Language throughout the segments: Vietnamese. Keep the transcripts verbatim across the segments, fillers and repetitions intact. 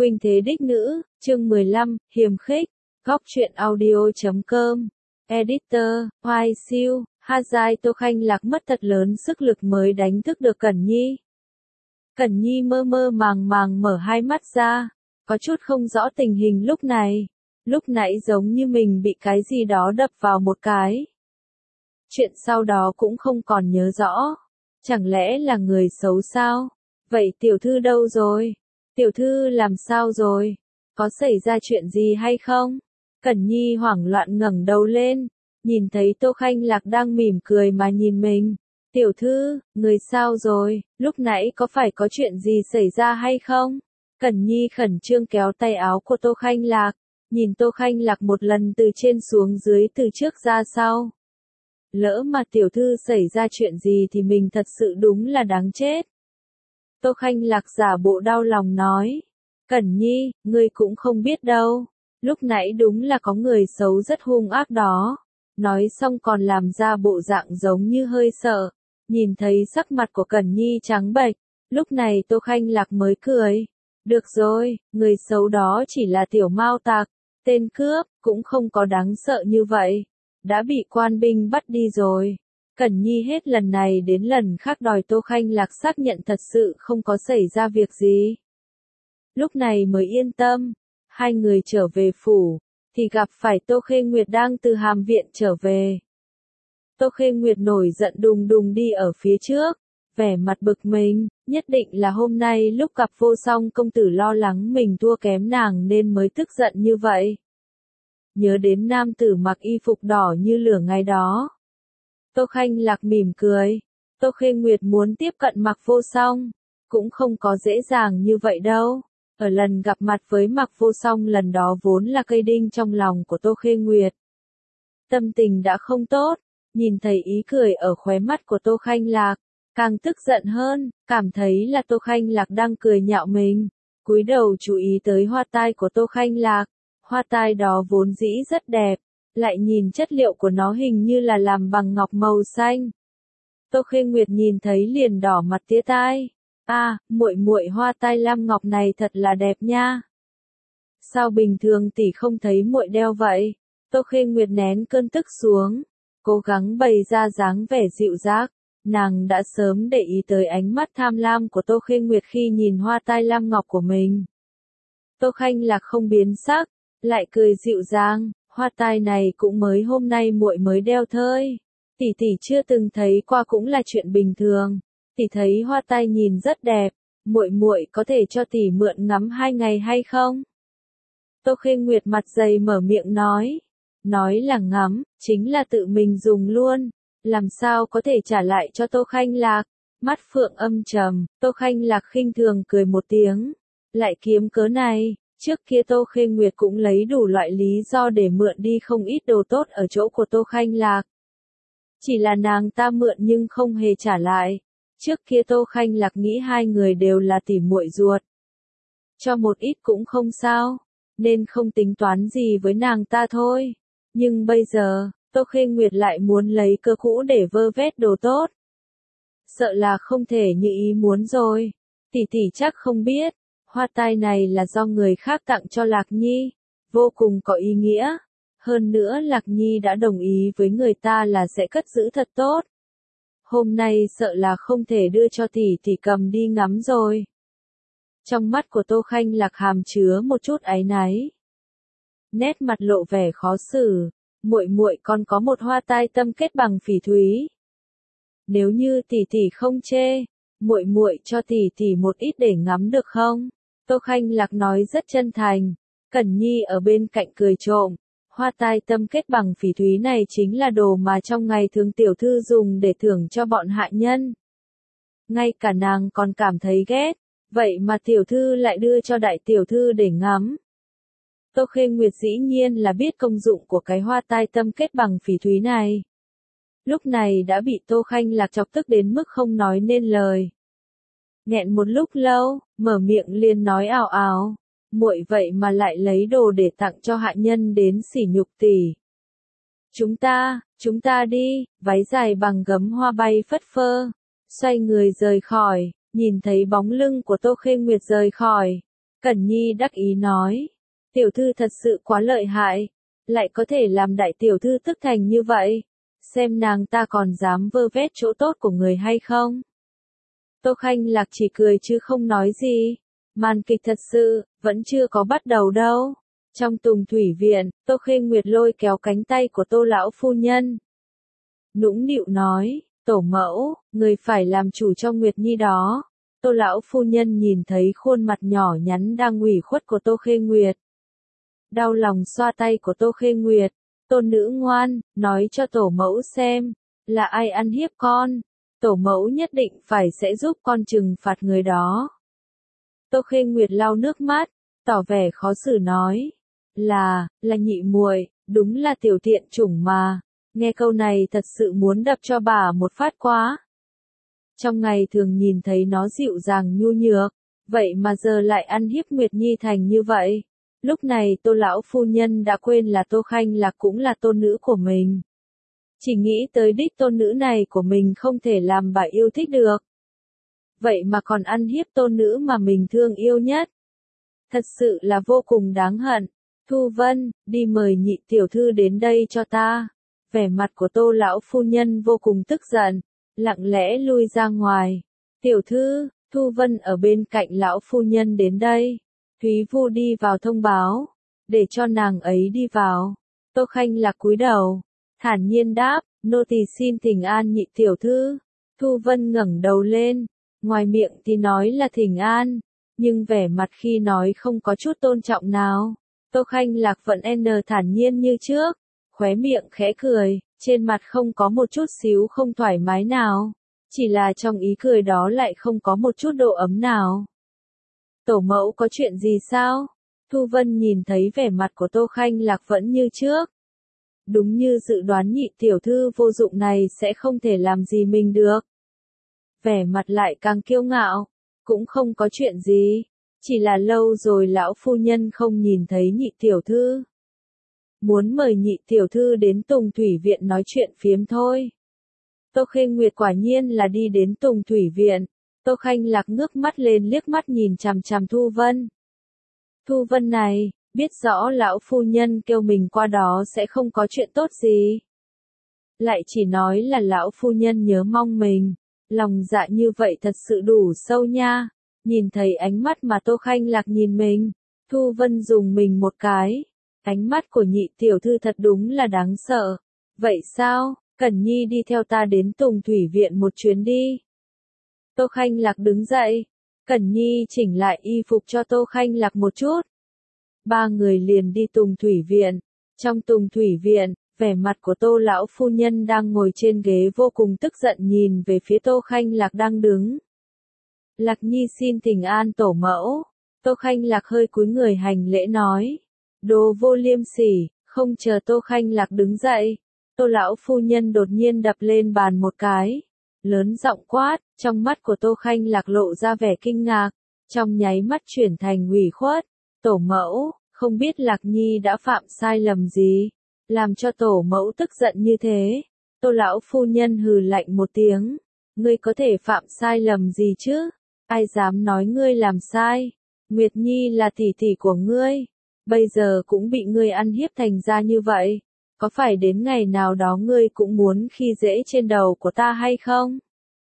Khuynh thế đích nữ, chương mười lăm, hiềm khích, góc truyện audio.com, editor, Hoài Siêu, Hazai Tô Khanh Lạc mất thật lớn sức lực mới đánh thức được Cẩn Nhi. Cẩn Nhi mơ mơ màng màng mở hai mắt ra, có chút không rõ tình hình lúc này, lúc nãy giống như mình bị cái gì đó đập vào một cái. Chuyện sau đó cũng không còn nhớ rõ, chẳng lẽ là người xấu sao? Vậy tiểu thư đâu rồi? Tiểu thư làm sao rồi? Có xảy ra chuyện gì hay không? Cẩn Nhi hoảng loạn ngẩng đầu lên, nhìn thấy Tô Khanh Lạc đang mỉm cười mà nhìn mình. Tiểu thư, người sao rồi? Lúc nãy có phải có chuyện gì xảy ra hay không? Cẩn Nhi khẩn trương kéo tay áo của Tô Khanh Lạc, nhìn Tô Khanh Lạc một lần từ trên xuống dưới từ trước ra sau. Lỡ mà tiểu thư xảy ra chuyện gì thì mình thật sự đúng là đáng chết. Tô Khanh Lạc giả bộ đau lòng nói. Cẩn Nhi, ngươi cũng không biết đâu. Lúc nãy đúng là có người xấu rất hung ác đó. Nói xong còn làm ra bộ dạng giống như hơi sợ. Nhìn thấy sắc mặt của Cẩn Nhi trắng bệch. Lúc này Tô Khanh Lạc mới cười. Được rồi, người xấu đó chỉ là tiểu mao tặc. Tên cướp, cũng không có đáng sợ như vậy. Đã bị quan binh bắt đi rồi. Cẩn Nhi hết lần này đến lần khác đòi Tô Khanh Lạc xác nhận thật sự không có xảy ra việc gì. Lúc này mới yên tâm. Hai người trở về phủ, thì gặp phải Tô Khê Nguyệt đang từ hàm viện trở về. Tô Khê Nguyệt nổi giận đùng đùng đi ở phía trước, vẻ mặt bực mình, nhất định là hôm nay lúc gặp Vô Song công tử lo lắng mình thua kém nàng nên mới tức giận như vậy. Nhớ đến nam tử mặc y phục đỏ như lửa ngày đó. Tô Khanh Lạc mỉm cười. Tô Khê Nguyệt muốn tiếp cận Mạc Vô Song, cũng không có dễ dàng như vậy đâu. Ở lần gặp mặt với Mạc Vô Song lần đó vốn là cây đinh trong lòng của Tô Khê Nguyệt. Tâm tình đã không tốt, nhìn thấy ý cười ở khóe mắt của Tô Khanh Lạc, càng tức giận hơn, cảm thấy là Tô Khanh Lạc đang cười nhạo mình. Cúi đầu chú ý tới hoa tai của Tô Khanh Lạc, hoa tai đó vốn dĩ rất đẹp. Lại nhìn chất liệu của nó hình như là làm bằng ngọc màu xanh. Tô Khê Nguyệt nhìn thấy liền đỏ mặt tía tai. À, muội muội hoa tai lam ngọc này thật là đẹp nha. Sao bình thường tỷ không thấy muội đeo vậy? Tô Khê Nguyệt nén cơn tức xuống, cố gắng bày ra dáng vẻ dịu dàng. Nàng đã sớm để ý tới ánh mắt tham lam của Tô Khê Nguyệt khi nhìn hoa tai lam ngọc của mình. Tô Khanh Lạc không biến sắc, lại cười dịu dàng. Hoa tai này cũng mới hôm nay muội mới đeo thôi. Tỷ tỷ chưa từng thấy qua cũng là chuyện bình thường. Tỷ thấy hoa tai nhìn rất đẹp, muội muội có thể cho tỷ mượn ngắm hai ngày hay không? Tô Khê Nguyệt mặt dày mở miệng nói. Nói là ngắm, chính là tự mình dùng luôn. Làm sao có thể trả lại cho Tô Khanh Lạc? Mắt phượng âm trầm, Tô Khanh Lạc khinh thường cười một tiếng. Lại kiếm cớ này. Trước kia Tô Khê Nguyệt cũng lấy đủ loại lý do để mượn đi không ít đồ tốt ở chỗ của Tô Khanh Lạc. Chỉ là nàng ta mượn nhưng không hề trả lại. Trước kia Tô Khanh Lạc nghĩ hai người đều là tỉ muội ruột. Cho một ít cũng không sao, nên không tính toán gì với nàng ta thôi. Nhưng bây giờ, Tô Khê Nguyệt lại muốn lấy cơ cũ để vơ vét đồ tốt. Sợ là không thể như ý muốn rồi. Tỷ tỷ chắc không biết. Hoa tai này là do người khác tặng cho Lạc Nhi, vô cùng có ý nghĩa. Hơn nữa Lạc Nhi đã đồng ý với người ta là sẽ cất giữ thật tốt. Hôm nay sợ là không thể đưa cho tỷ tỷ cầm đi ngắm rồi. Trong mắt của Tô Khanh Lạc hàm chứa một chút áy náy. Nét mặt lộ vẻ khó xử, muội muội còn có một hoa tai tâm kết bằng phỉ thúy. Nếu như tỷ tỷ không chê, muội muội cho tỷ tỷ một ít để ngắm được không? Tô Khanh Lạc nói rất chân thành. Cẩn Nhi ở bên cạnh cười trộm. Hoa tai tâm kết bằng phỉ thúy này chính là đồ mà trong ngày thường tiểu thư dùng để thưởng cho bọn hạ nhân. Ngay cả nàng còn cảm thấy ghét. Vậy mà tiểu thư lại đưa cho đại tiểu thư để ngắm. Tô Khê Nguyệt dĩ nhiên là biết công dụng của cái hoa tai tâm kết bằng phỉ thúy này. Lúc này đã bị Tô Khanh Lạc chọc tức đến mức không nói nên lời. Nghẹn một lúc lâu, mở miệng liền nói ào ào, muội vậy mà lại lấy đồ để tặng cho hạ nhân đến sỉ nhục tỷ. Chúng ta, chúng ta đi, váy dài bằng gấm hoa bay phất phơ, xoay người rời khỏi, nhìn thấy bóng lưng của Tô Khê Nguyệt rời khỏi. Cẩn Nhi đắc ý nói. Tiểu thư thật sự quá lợi hại. Lại có thể làm đại tiểu thư tức thành như vậy. Xem nàng ta còn dám vơ vét chỗ tốt của người hay không. Tô Khanh Lạc chỉ cười chứ không nói gì. Màn kịch thật sự, vẫn chưa có bắt đầu đâu. Trong Tùng Thủy Viện, Tô Khê Nguyệt lôi kéo cánh tay của Tô Lão Phu Nhân. Nũng nịu nói, tổ mẫu, người phải làm chủ cho Nguyệt Nhi đó. Tô Lão Phu Nhân nhìn thấy khuôn mặt nhỏ nhắn đang ủy khuất của Tô Khê Nguyệt. Đau lòng xoa tay của Tô Khê Nguyệt. Tôn nữ ngoan, nói cho tổ mẫu xem, là ai ăn hiếp con. Tổ mẫu nhất định phải sẽ giúp con trừng phạt người đó. Tô Khê Nguyệt lau nước mắt, tỏ vẻ khó xử nói. Là, là nhị muội, đúng là tiểu tiện chủng mà. Nghe câu này thật sự muốn đập cho bà một phát quá. Trong ngày thường nhìn thấy nó dịu dàng nhu nhược, vậy mà giờ lại ăn hiếp Nguyệt Nhi thành như vậy. Lúc này Tô Lão Phu Nhân đã quên là Tô Khanh Lạc cũng là tôn nữ của mình. Chỉ nghĩ tới đích tôn nữ này của mình không thể làm bà yêu thích được. Vậy mà còn ăn hiếp tôn nữ mà mình thương yêu nhất. Thật sự là vô cùng đáng hận. Thu Vân, đi mời nhị tiểu thư đến đây cho ta. Vẻ mặt của Tô Lão Phu Nhân vô cùng tức giận, lặng lẽ lui ra ngoài. Tiểu thư, Thu Vân ở bên cạnh Lão Phu Nhân đến đây. Thúy Vu đi vào thông báo, để cho nàng ấy đi vào. Tô Khanh Lạc cúi đầu, thản nhiên đáp, nô tỳ xin thỉnh an nhị tiểu thư. Thu Vân ngẩng đầu lên, ngoài miệng thì nói là thỉnh an, nhưng vẻ mặt khi nói không có chút tôn trọng nào. Tô Khanh Lạc vẫn n thản nhiên như trước, khóe miệng khẽ cười, trên mặt không có một chút xíu không thoải mái nào, chỉ là trong ý cười đó lại không có một chút độ ấm nào. Tổ mẫu có chuyện gì sao? Thu Vân nhìn thấy vẻ mặt của Tô Khanh Lạc vẫn như trước. Đúng như dự đoán nhị tiểu thư vô dụng này sẽ không thể làm gì mình được. Vẻ mặt lại càng kiêu ngạo, cũng không có chuyện gì, chỉ là lâu rồi lão phu nhân không nhìn thấy nhị tiểu thư. Muốn mời nhị tiểu thư đến Tùng Thủy Viện nói chuyện phiếm thôi. Tô Khê Nguyệt quả nhiên là đi đến Tùng Thủy Viện. Tô Khanh Lạc ngước mắt lên liếc mắt nhìn chằm chằm Thu Vân. Thu Vân này, biết rõ lão phu nhân kêu mình qua đó sẽ không có chuyện tốt gì. Lại chỉ nói là lão phu nhân nhớ mong mình, lòng dạ như vậy thật sự đủ sâu nha. Nhìn thấy ánh mắt mà Tô Khanh Lạc nhìn mình, Thu Vân dùng mình một cái. Ánh mắt của nhị tiểu thư thật đúng là đáng sợ. Vậy sao, Cẩn Nhi đi theo ta đến Tùng Thủy Viện một chuyến đi. Tô Khanh Lạc đứng dậy, Cẩn Nhi chỉnh lại y phục cho Tô Khanh Lạc một chút. Ba người liền đi Tùng Thủy Viện. Trong Tùng Thủy Viện, vẻ mặt của Tô Lão Phu Nhân đang ngồi trên ghế vô cùng tức giận nhìn về phía Tô Khanh Lạc đang đứng. Lạc Nhi xin thỉnh an tổ mẫu. Tô Khanh Lạc hơi cúi người hành lễ nói. Đồ vô liêm sỉ, không chờ Tô Khanh Lạc đứng dậy. Tô Lão Phu Nhân đột nhiên đập lên bàn một cái. Lớn giọng quát, trong mắt của Tô Khanh Lạc lộ ra vẻ kinh ngạc, trong nháy mắt chuyển thành ủy khuất. Tổ mẫu, không biết Lạc Nhi đã phạm sai lầm gì, làm cho tổ mẫu tức giận như thế. Tô Lão Phu Nhân hừ lạnh một tiếng, ngươi có thể phạm sai lầm gì chứ, ai dám nói ngươi làm sai. Nguyệt Nhi là tỷ tỷ của ngươi, bây giờ cũng bị ngươi ăn hiếp thành ra như vậy. Có phải đến ngày nào đó ngươi cũng muốn khi dễ trên đầu của ta hay không?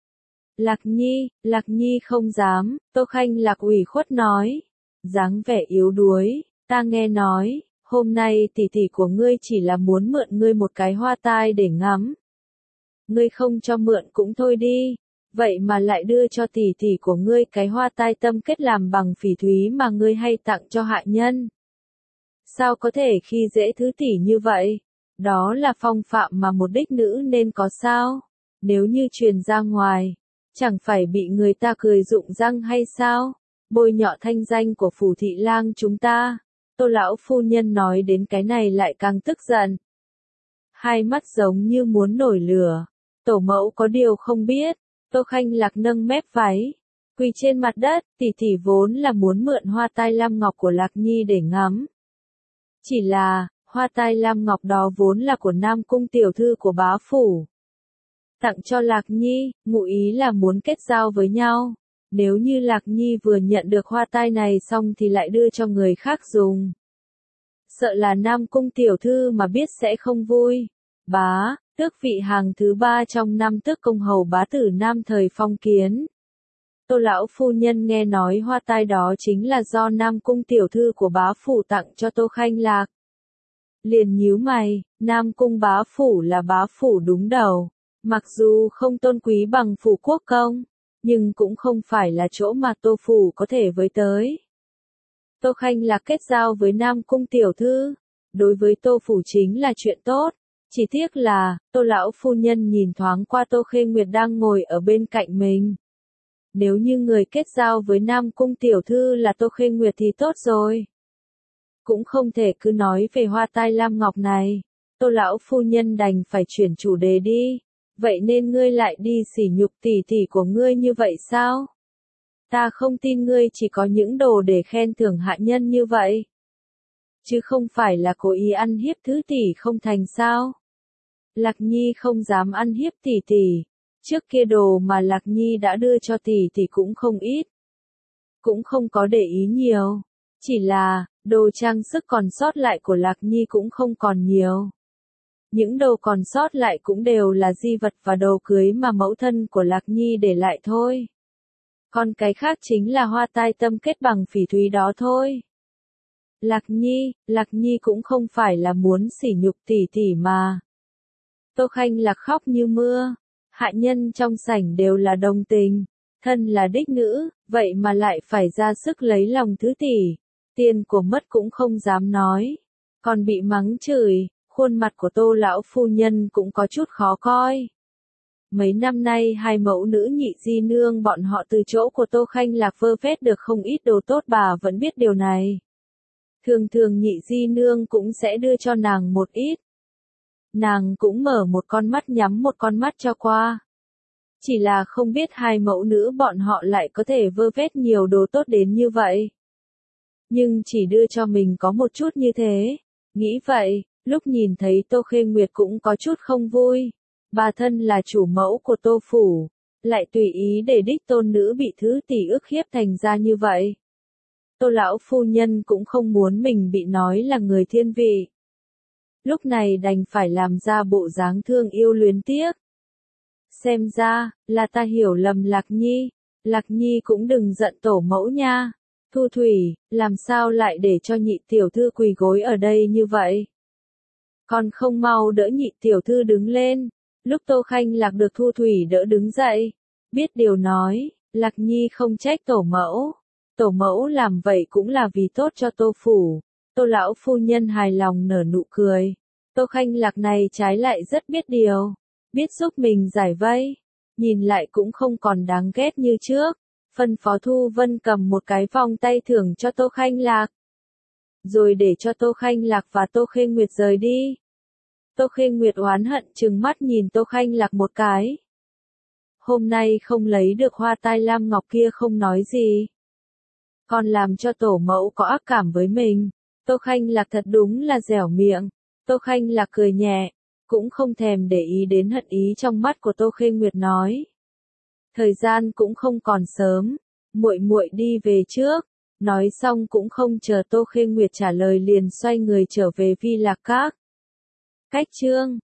Lạc Nhi, Lạc Nhi không dám, Tô Khanh Lạc ủy khuất nói. Dáng vẻ yếu đuối, ta nghe nói, hôm nay tỷ tỷ của ngươi chỉ là muốn mượn ngươi một cái hoa tai để ngắm. Ngươi không cho mượn cũng thôi đi, vậy mà lại đưa cho tỷ tỷ của ngươi cái hoa tai tâm kết làm bằng phỉ thúy mà ngươi hay tặng cho hạ nhân. Sao có thể khi dễ thứ tỷ như vậy? Đó là phong phạm mà một đích nữ nên có sao? Nếu như truyền ra ngoài, chẳng phải bị người ta cười rụng răng hay sao? Bôi nhọ thanh danh của phủ thị lang chúng ta. Tô Lão Phu Nhân nói đến cái này lại càng tức giận. Hai mắt giống như muốn nổi lửa. Tổ mẫu có điều không biết. Tô Khanh Lạc nâng mép váy, quỳ trên mặt đất, tỷ tỷ vốn là muốn mượn hoa tai lam ngọc của Lạc Nhi để ngắm. Chỉ là, hoa tai lam ngọc đó vốn là của Nam Cung tiểu thư của bá phủ. Tặng cho Lạc Nhi, ngụ ý là muốn kết giao với nhau. Nếu như Lạc Nhi vừa nhận được hoa tai này xong thì lại đưa cho người khác dùng. Sợ là Nam Cung tiểu thư mà biết sẽ không vui. Bá, tước vị hàng thứ ba trong năm tước công hầu bá tử Nam thời phong kiến. Tô lão phu nhân nghe nói hoa tai đó chính là do Nam Cung tiểu thư của bá phủ tặng cho Tô Khanh Lạc. Liền nhíu mày, Nam Cung bá phủ là bá phủ đúng đầu. Mặc dù không tôn quý bằng phủ quốc công, nhưng cũng không phải là chỗ mà Tô phủ có thể với tới. Tô Khanh Lạc kết giao với Nam Cung tiểu thư, đối với Tô phủ chính là chuyện tốt. Chỉ tiếc là, Tô lão phu nhân nhìn thoáng qua Tô Khê Nguyệt đang ngồi ở bên cạnh mình. Nếu như người kết giao với Nam Cung tiểu thư là Tô Khê Nguyệt thì tốt rồi. Cũng không thể cứ nói về hoa tai lam ngọc này. Tô lão phu nhân đành phải chuyển chủ đề đi. Vậy nên ngươi lại đi sỉ nhục tỷ tỷ của ngươi như vậy sao? Ta không tin ngươi chỉ có những đồ để khen thưởng hạ nhân như vậy. Chứ không phải là cố ý ăn hiếp thứ tỷ không thành sao? Lạc Nhi không dám ăn hiếp tỷ tỷ. Trước kia đồ mà Lạc Nhi đã đưa cho tỷ tỷ cũng không ít. Cũng không có để ý nhiều. Chỉ là, đồ trang sức còn sót lại của Lạc Nhi cũng không còn nhiều. Những đồ còn sót lại cũng đều là di vật và đồ cưới mà mẫu thân của Lạc Nhi để lại thôi. Còn cái khác chính là hoa tai tâm kết bằng phỉ thúy đó thôi. Lạc Nhi, Lạc Nhi cũng không phải là muốn sỉ nhục tỷ tỷ mà. Tô Khanh Lạc khóc như mưa. Hạ nhân trong sảnh đều là đồng tình. Thân là đích nữ, vậy mà lại phải ra sức lấy lòng thứ tỷ. Tiền của mất cũng không dám nói. Còn bị mắng chửi, khuôn mặt của Tô lão phu nhân cũng có chút khó coi. Mấy năm nay hai mẫu nữ nhị di nương bọn họ từ chỗ của Tô Khanh Lạc vơ vét được không ít đồ tốt, bà vẫn biết điều này. Thường thường nhị di nương cũng sẽ đưa cho nàng một ít. Nàng cũng mở một con mắt nhắm một con mắt cho qua. Chỉ là không biết hai mẫu nữ bọn họ lại có thể vơ vét nhiều đồ tốt đến như vậy. Nhưng chỉ đưa cho mình có một chút như thế. Nghĩ vậy, lúc nhìn thấy Tô Khê Nguyệt cũng có chút không vui. Bà thân là chủ mẫu của Tô phủ, lại tùy ý để đích tôn nữ bị thứ tỷ ức hiếp thành ra như vậy. Tô lão phu nhân cũng không muốn mình bị nói là người thiên vị. Lúc này đành phải làm ra bộ dáng thương yêu luyến tiếc. Xem ra, là ta hiểu lầm Lạc Nhi. Lạc Nhi cũng đừng giận tổ mẫu nha. Thu Thủy, làm sao lại để cho nhị tiểu thư quỳ gối ở đây như vậy? Còn không mau đỡ nhị tiểu thư đứng lên. Lúc Tô Khanh Lạc được Thu Thủy đỡ đứng dậy. Biết điều nói, Lạc Nhi không trách tổ mẫu. Tổ mẫu làm vậy cũng là vì tốt cho Tô phủ. Tô lão phu nhân hài lòng nở nụ cười. Tô Khanh Lạc này trái lại rất biết điều. Biết giúp mình giải vây. Nhìn lại cũng không còn đáng ghét như trước. Phân phó Thu Vân cầm một cái vòng tay thưởng cho Tô Khanh Lạc. Rồi để cho Tô Khanh Lạc và Tô Khê Nguyệt rời đi. Tô Khê Nguyệt oán hận trừng mắt nhìn Tô Khanh Lạc một cái. Hôm nay không lấy được hoa tai lam ngọc kia không nói gì. Còn làm cho tổ mẫu có ác cảm với mình. Tô Khanh Lạc thật đúng là dẻo miệng. Tô Khanh Lạc cười nhẹ, cũng không thèm để ý đến hận ý trong mắt của Tô Khê Nguyệt nói. Thời gian cũng không còn sớm, muội muội đi về trước. Nói xong cũng không chờ Tô Khê Nguyệt trả lời liền xoay người trở về Vi Lạc Các. Cách chương